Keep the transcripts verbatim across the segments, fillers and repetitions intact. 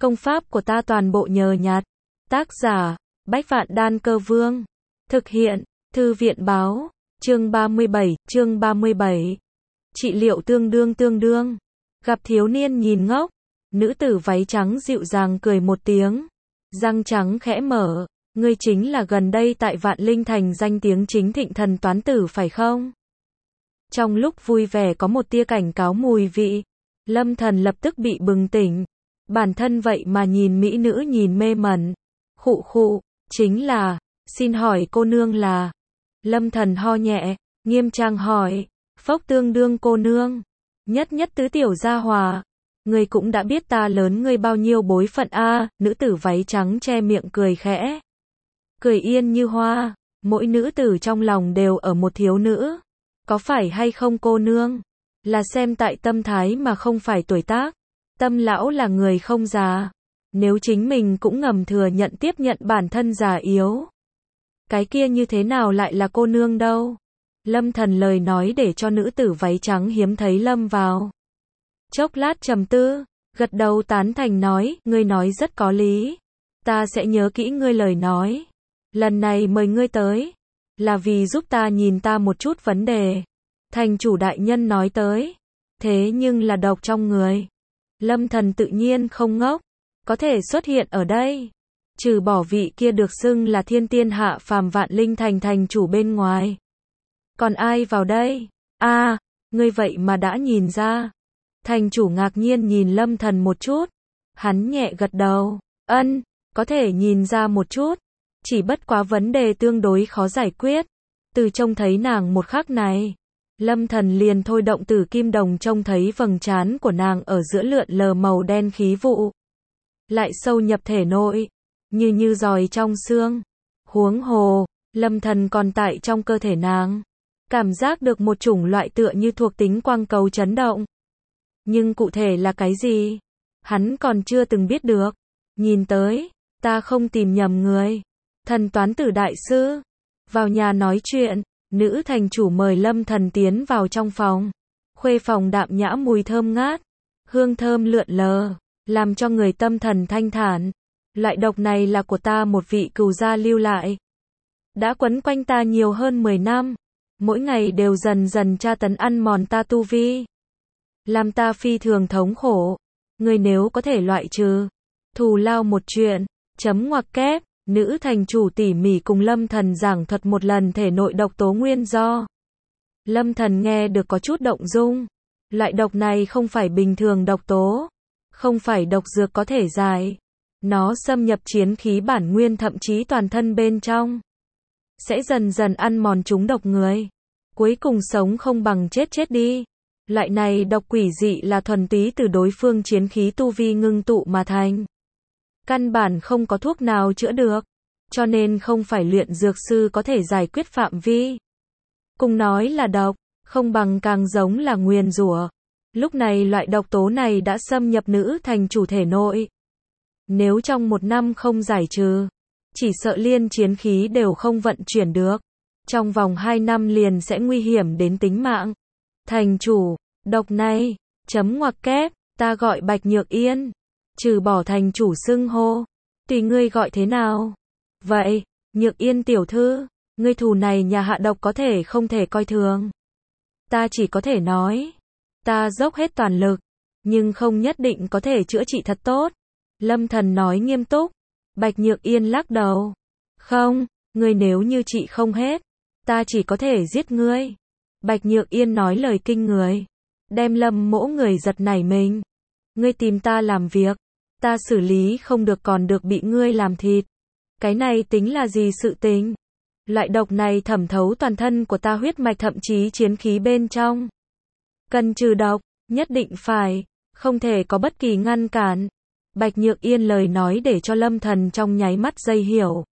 Công pháp của ta toàn bộ nhờ nhặt. Tác giả, Bách Vạn Đan Cơ Vương. Thực hiện, Thư viện báo. Chương ba mươi bảy, chương ba mươi bảy. Trị liệu tương đương tương đương. Gặp thiếu niên nhìn ngốc. Nữ tử váy trắng dịu dàng cười một tiếng. Răng trắng khẽ mở. Ngươi chính là gần đây tại Vạn Linh Thành danh tiếng chính thịnh thần toán tử phải không? Trong lúc vui vẻ có một tia cảnh cáo mùi vị. Lâm Thần lập tức bị bừng tỉnh. Bản thân vậy mà nhìn mỹ nữ nhìn mê mẩn. Khụ khụ, chính là, xin hỏi cô nương là. Lâm Thần ho nhẹ, nghiêm trang hỏi, phốc tương đương cô nương. Nhất nhất tứ tiểu gia hòa. Ngươi cũng đã biết ta lớn ngươi bao nhiêu bối phận a. Nữ tử váy trắng che miệng cười khẽ. Cười yên như hoa, mỗi nữ tử trong lòng đều ở một thiếu nữ. Có phải hay không cô nương? Là xem tại tâm thái mà không phải tuổi tác. Tâm lão là người không già. Nếu chính mình cũng ngầm thừa nhận tiếp nhận bản thân già yếu. Cái kia như thế nào lại là cô nương đâu? Lâm Thần lời nói để cho nữ tử váy trắng hiếm thấy lâm vào. Chốc lát trầm tư, gật đầu tán thành nói, ngươi nói rất có lý. Ta sẽ nhớ kỹ ngươi lời nói. Lần này mời ngươi tới, là vì giúp ta nhìn ta một chút vấn đề. Thành chủ đại nhân nói tới, thế nhưng là độc trong người. Lâm Thần tự nhiên không ngốc, có thể xuất hiện ở đây. Trừ bỏ vị kia được xưng là thiên tiên hạ phàm Vạn Linh Thành thành chủ bên ngoài. Còn ai vào đây? A, à, ngươi vậy mà đã nhìn ra. Thành chủ ngạc nhiên nhìn Lâm Thần một chút. Hắn nhẹ gật đầu, ân, có thể nhìn ra một chút. Chỉ bất quá vấn đề tương đối khó giải quyết. Từ trông thấy nàng một khắc này, Lâm Thần liền thôi động Tử Kim Đồng trông thấy vầng trán của nàng ở giữa lượn lờ màu đen khí vụ. Lại sâu nhập thể nội, như như giòi trong xương. Huống hồ, Lâm Thần còn tại trong cơ thể nàng. Cảm giác được một chủng loại tựa như thuộc tính quang cầu chấn động. Nhưng cụ thể là cái gì? Hắn còn chưa từng biết được. Nhìn tới, ta không tìm nhầm người. Thần toán tử đại sư. Vào nhà nói chuyện, nữ thành chủ mời Lâm Thần tiến vào trong phòng. Khuê phòng đạm nhã mùi thơm ngát. Hương thơm lượn lờ, làm cho người tâm thần thanh thản. Loại độc này là của ta một vị cừu gia lưu lại. Đã quấn quanh ta nhiều hơn mười năm. Mỗi ngày đều dần dần tra tấn ăn mòn ta tu vi. Làm ta phi thường thống khổ. Người nếu có thể loại trừ, thù lao một chuyện, chấm ngoặc kép. Nữ thành chủ tỉ mỉ cùng Lâm Thần giảng thuật một lần thể nội độc tố nguyên do. Lâm Thần nghe được có chút động dung. Loại độc này không phải bình thường độc tố. Không phải độc dược có thể giải. Nó xâm nhập chiến khí bản nguyên thậm chí toàn thân bên trong. Sẽ dần dần ăn mòn chúng độc người. Cuối cùng sống không bằng chết chết đi. Loại này độc quỷ dị là thuần túy từ đối phương chiến khí tu vi ngưng tụ mà thành. Căn bản không có thuốc nào chữa được. Cho nên không phải luyện dược sư có thể giải quyết phạm vi. Cùng nói là độc, không bằng càng giống là nguyền rủa. Lúc này loại độc tố này đã xâm nhập nữ thành chủ thể nội. Nếu trong một năm không giải trừ, chỉ sợ liên chiến khí đều không vận chuyển được. Trong vòng hai năm liền sẽ nguy hiểm đến tính mạng. Thành chủ, độc này, chấm ngoặc kép, ta gọi Bạch Nhược Yên. Trừ bỏ thành chủ xưng hô, tùy ngươi gọi thế nào. Vậy, Nhược Yên tiểu thư, ngươi thù này nhà hạ độc có thể không thể coi thường. Ta chỉ có thể nói, ta dốc hết toàn lực, nhưng không nhất định có thể chữa trị thật tốt. Lâm Thần nói nghiêm túc. Bạch Nhược Yên lắc đầu. Không, ngươi nếu như trị không hết, ta chỉ có thể giết ngươi. Bạch Nhược Yên nói lời kinh người, đem Lâm Mỗ người giật nảy mình. Ngươi tìm ta làm việc, ta xử lý không được còn được bị ngươi làm thịt. Cái này tính là gì sự tình? Loại độc này thẩm thấu toàn thân của ta huyết mạch thậm chí chiến khí bên trong. Cần trừ độc, nhất định phải, không thể có bất kỳ ngăn cản. Bạch Nhược Yên lời nói để cho Lâm Thần trong nháy mắt dây hiểu.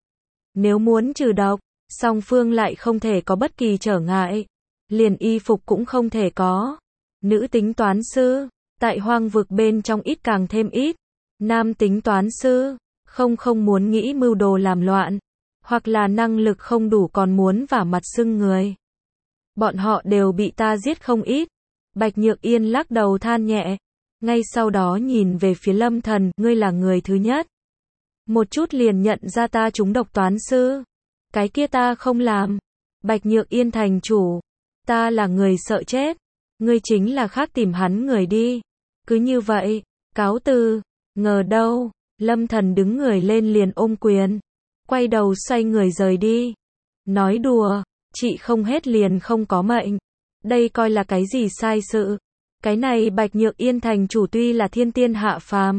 Nếu muốn trừ độc, song phương lại không thể có bất kỳ trở ngại. Liền y phục cũng không thể có. Nữ tính toán sư, tại hoang vực bên trong ít càng thêm ít. Nam tính toán sư, không không muốn nghĩ mưu đồ làm loạn. Hoặc là năng lực không đủ còn muốn vả mặt sưng người. Bọn họ đều bị ta giết không ít. Bạch Nhược Yên lắc đầu than nhẹ. ngay sau đó nhìn về phía Lâm Thần, ngươi là người thứ nhất. Một chút liền nhận ra ta trúng độc toán sư. Cái kia ta không làm. Bạch Nhược Yên thành chủ. Ta là người sợ chết. Ngươi chính là khác tìm hắn người đi. Cứ như vậy, cáo từ. Ngờ đâu, Lâm Thần đứng người lên liền ôm quyền. Quay đầu xoay người rời đi. Nói đùa, chị không hết liền không có mệnh. Đây coi là cái gì sai sự. Cái này Bạch Nhược Yên thành chủ tuy là thiên tiên hạ phàm.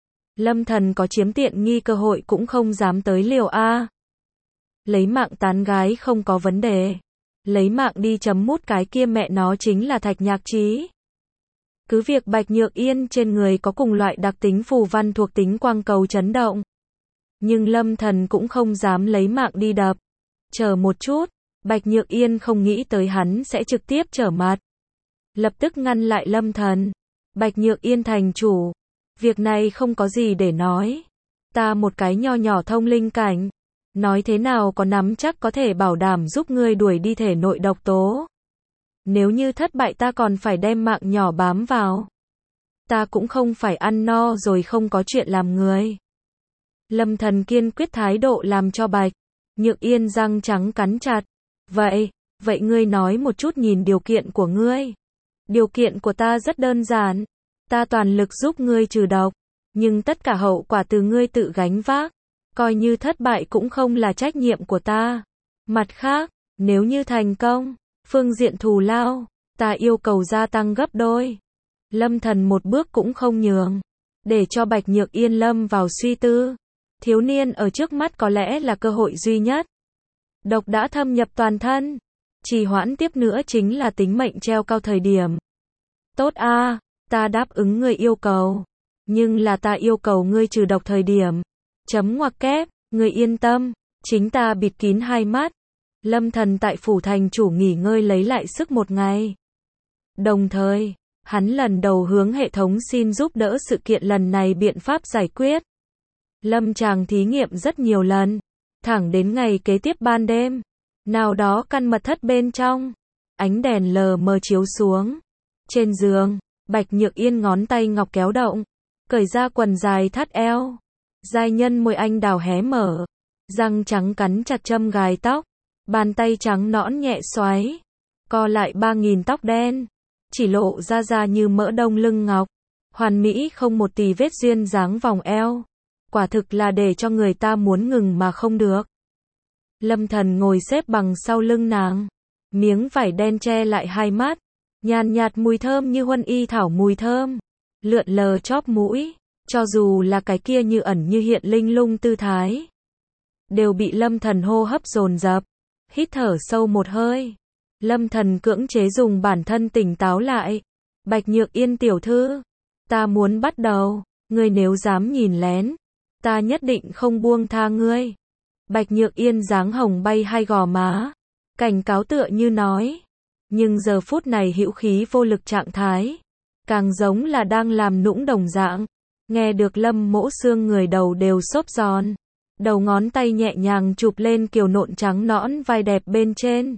Lâm Thần có chiếm tiện nghi cơ hội cũng không dám tới liều a. Lấy mạng tán gái không có vấn đề. Lấy mạng đi chấm mút cái kia mẹ nó chính là Thạch Nhạc Trí. Cứ việc Bạch Nhược Yên trên người có cùng loại đặc tính phù văn thuộc tính quang cầu chấn động. Nhưng Lâm Thần cũng không dám lấy mạng đi đập. Chờ một chút, Bạch Nhược Yên không nghĩ tới hắn sẽ trực tiếp trở mặt. Lập tức ngăn lại Lâm Thần. Bạch Nhược Yên thành chủ. Việc này không có gì để nói. Ta một cái nho nhỏ thông linh cảnh. Nói thế nào có nắm chắc có thể bảo đảm giúp ngươi đuổi đi thể nội độc tố. Nếu như thất bại ta còn phải đem mạng nhỏ bám vào. Ta cũng không phải ăn no rồi không có chuyện làm người. Lâm Thần kiên quyết thái độ làm cho Bạch Nhược Yên răng trắng cắn chặt. Vậy, vậy ngươi nói một chút nhìn điều kiện của ngươi. Điều kiện của ta rất đơn giản. Ta toàn lực giúp ngươi trừ độc. Nhưng tất cả hậu quả từ ngươi tự gánh vác. Coi như thất bại cũng không là trách nhiệm của ta. Mặt khác, nếu như thành công, phương diện thù lao, ta yêu cầu gia tăng gấp đôi. Lâm Thần một bước cũng không nhường. Để cho Bạch Nhược Yên lâm vào suy tư. Thiếu niên ở trước mắt có lẽ là cơ hội duy nhất. Độc đã thâm nhập toàn thân. Trì hoãn tiếp nữa chính là tính mệnh treo cao thời điểm. Tốt a, ta đáp ứng ngươi yêu cầu. Nhưng là ta yêu cầu ngươi trừ độc thời điểm. Chấm ngoặc kép, ngươi yên tâm. Chính ta bịt kín hai mắt. Lâm Thần tại phủ thành chủ nghỉ ngơi lấy lại sức một ngày. Đồng thời, hắn lần đầu hướng hệ thống xin giúp đỡ sự kiện lần này biện pháp giải quyết. Lâm chàng thí nghiệm rất nhiều lần. Thẳng đến ngày kế tiếp ban đêm. Nào đó căn mật thất bên trong. Ánh đèn lờ mờ chiếu xuống. Trên giường, Bạch Nhược Yên ngón tay ngọc kéo động. Cởi ra quần dài thắt eo. Giai nhân môi anh đào hé mở. Răng trắng cắn chặt châm gài tóc. Bàn tay trắng nõn nhẹ xoáy. Co lại ba nghìn tóc đen. Chỉ lộ ra ra như mỡ đông lưng ngọc. Hoàn mỹ không một tì vết duyên dáng vòng eo. Quả thực là để cho người ta muốn ngừng mà không được. Lâm Thần ngồi xếp bằng sau lưng nàng. Miếng vải đen che lại hai mắt. Nhàn nhạt mùi thơm như huân y thảo mùi thơm. Lượn lờ chóp mũi. Cho dù là cái kia như ẩn như hiện linh lung tư thái. Đều bị Lâm Thần hô hấp dồn dập. Hít thở sâu một hơi. Lâm Thần cưỡng chế dùng bản thân tỉnh táo lại. Bạch Nhược Yên tiểu thư. Ta muốn bắt đầu. Ngươi nếu dám nhìn lén. Ta nhất định không buông tha ngươi. Bạch Nhược Yên dáng hồng bay hai gò má. Cảnh cáo tựa như nói. Nhưng giờ phút này hữu khí vô lực trạng thái. Càng giống là đang làm nũng đồng dạng. Nghe được Lâm Mỗ xương người đầu đều xốp giòn. Đầu ngón tay nhẹ nhàng chụp lên kiều nộn trắng nõn vai đẹp bên trên.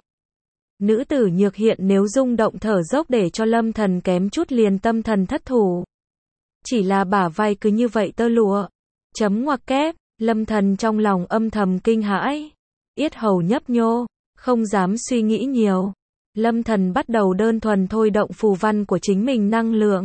Nữ tử Nhược Hiện nếu rung động thở dốc để cho Lâm Thần kém chút liền tâm thần thất thủ. Chỉ là bả vai cứ như vậy tơ lụa. Chấm ngoặc kép, Lâm Thần trong lòng âm thầm kinh hãi. Yết hầu nhấp nhô, không dám suy nghĩ nhiều. Lâm Thần bắt đầu đơn thuần thôi động phù văn của chính mình năng lượng.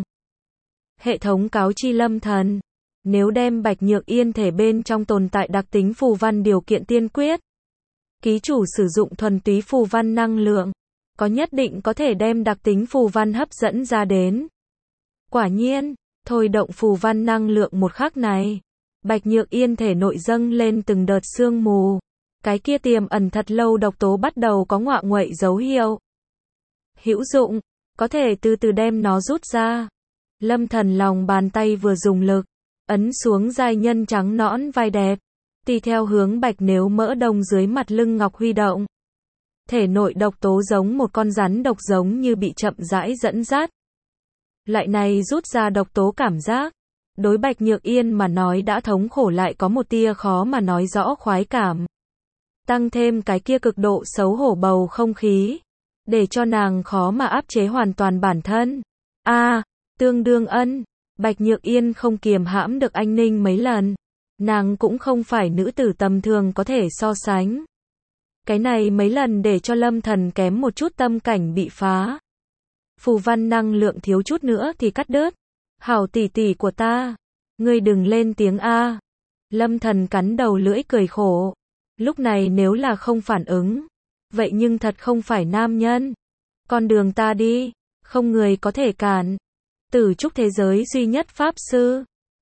Hệ thống cáo chi Lâm Thần. Nếu đem Bạch Nhược Yên thể bên trong tồn tại đặc tính phù văn điều kiện tiên quyết. Ký chủ sử dụng thuần túy phù văn năng lượng. Có nhất định có thể đem đặc tính phù văn hấp dẫn ra đến. Quả nhiên, thôi động phù văn năng lượng một khắc này. Bạch Nhược Yên thể nội dâng lên từng đợt sương mù. Cái kia tiềm ẩn thật lâu độc tố bắt đầu có ngọa nguậy dấu hiệu. Hữu dụng, có thể từ từ đem nó rút ra. Lâm Thần lòng bàn tay vừa dùng lực. Ấn xuống giai nhân trắng nõn vai đẹp. Tùy theo hướng bạch nếu mỡ đông dưới mặt lưng ngọc huy động. Thể nội độc tố giống một con rắn độc giống như bị chậm rãi dẫn dắt. Lại này rút ra độc tố cảm giác. Đối Bạch Nhược Yên mà nói đã thống khổ lại có một tia khó mà nói rõ khoái cảm. Tăng thêm cái kia cực độ xấu hổ bầu không khí. Để cho nàng khó mà áp chế hoàn toàn bản thân. A, tương đương ân, Bạch Nhược Yên không kiềm hãm được anh Ninh mấy lần. Nàng cũng không phải nữ tử tầm thường có thể so sánh. Cái này mấy lần để cho Lâm Thần kém một chút tâm cảnh bị phá. Phù văn năng lượng thiếu chút nữa thì cắt đứt. Hảo tỷ tỷ của ta, ngươi đừng lên tiếng a. Lâm Thần cắn đầu lưỡi cười khổ. Lúc này nếu là không phản ứng, vậy nhưng thật không phải nam nhân. Con đường ta đi, không người có thể cản. Tử trúc thế giới duy nhất pháp sư.